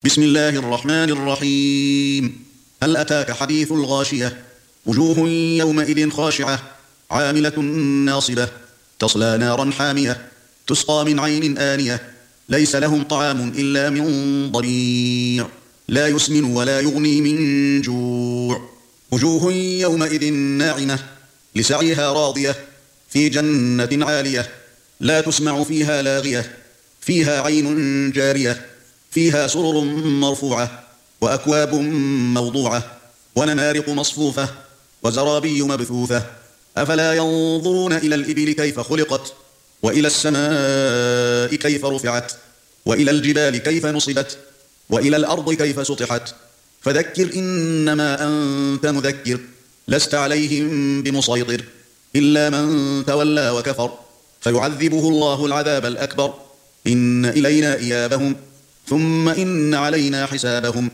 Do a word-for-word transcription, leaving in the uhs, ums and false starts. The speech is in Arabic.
بسم الله الرحمن الرحيم. هل أتاك حديث الغاشية؟ وجوه يومئذ خاشعة عاملة ناصبة تصلى نارا حامية تسقى من عين آنية ليس لهم طعام إلا من ضريع لا يسمن ولا يغني من جوع. وجوه يومئذ ناعمة لسعيها راضية في جنة عالية لا تسمع فيها لاغية فيها عين جارية فيها سرر مرفوعة وأكواب موضوعة ونمارق مصفوفة وزرابي مبثوثة. أفلا ينظرون إلى الإبل كيف خلقت وإلى السماء كيف رفعت وإلى الجبال كيف نصبت وإلى الأرض كيف سطحت. فذكر إنما أنت مذكر لست عليهم بمسيطر إلا من تولى وكفر فيعذبه الله العذاب الأكبر إن إلينا إيابهم ثم إن علينا حسابهم.